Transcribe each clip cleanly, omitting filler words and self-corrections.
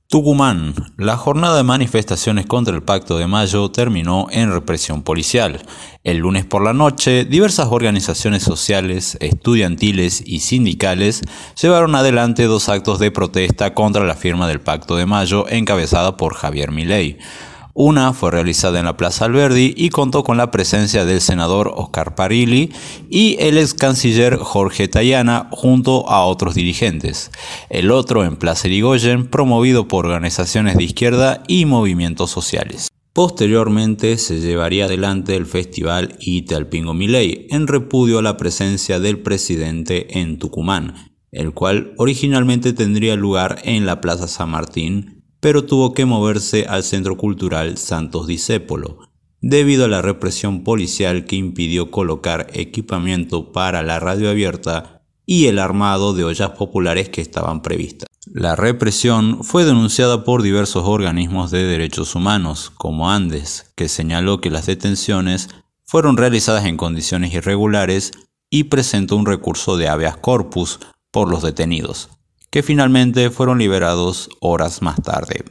Tucumán. La jornada de manifestaciones contra el Pacto de Mayo terminó en represión policial. El lunes por la noche, diversas organizaciones sociales, estudiantiles y sindicales llevaron adelante 2 actos de protesta contra la firma del Pacto de Mayo encabezada por Javier Milei. Una fue realizada en la Plaza Alberdi y contó con la presencia del senador Oscar Parilli y el ex canciller Jorge Tayana junto a otros dirigentes. El otro en Plaza Irigoyen, promovido por organizaciones de izquierda y movimientos sociales. Posteriormente se llevaría adelante el festival Itelpingo Milei en repudio a la presencia del presidente en Tucumán, el cual originalmente tendría lugar en la Plaza San Martín, pero tuvo que moverse al Centro Cultural Santos Discépolo, debido a la represión policial que impidió colocar equipamiento para la radio abierta y el armado de ollas populares que estaban previstas. La represión fue denunciada por diversos organismos de derechos humanos, como Andes, que señaló que las detenciones fueron realizadas en condiciones irregulares y presentó un recurso de habeas corpus por los detenidos, que finalmente fueron liberados horas más tarde.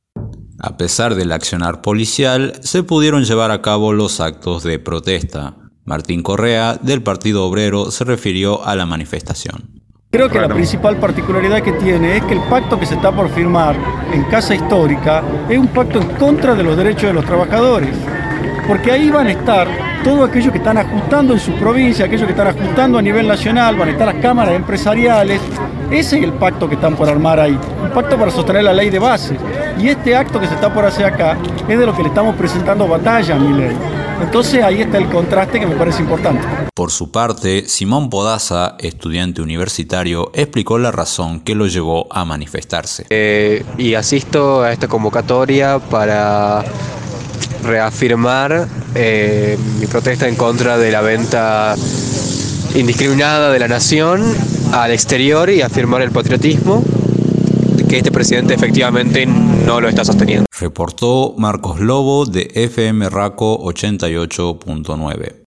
A pesar del accionar policial, se pudieron llevar a cabo los actos de protesta. Martín Correa, del Partido Obrero, se refirió a la manifestación. Creo que la principal particularidad que tiene es que el pacto que se está por firmar en Casa Histórica es un pacto en contra de los derechos de los trabajadores, porque ahí van a estar todos aquellos que están ajustando en su provincia, aquellos que están ajustando a nivel nacional, van a estar las cámaras empresariales. Ese es el pacto que están por armar ahí, un pacto para sostener la ley de bases. Y este acto que se está por hacer acá es de lo que le estamos presentando batalla a Milei. Entonces ahí está el contraste que me parece importante. Por su parte, Simón Podaza, estudiante universitario, explicó la razón que lo llevó a manifestarse. Y asisto a esta convocatoria para reafirmar mi protesta en contra de la venta indiscriminada de la nación al exterior y afirmar el patriotismo que este presidente efectivamente no lo está sosteniendo. Reportó Marcos Lobo de FM Raco 88.9.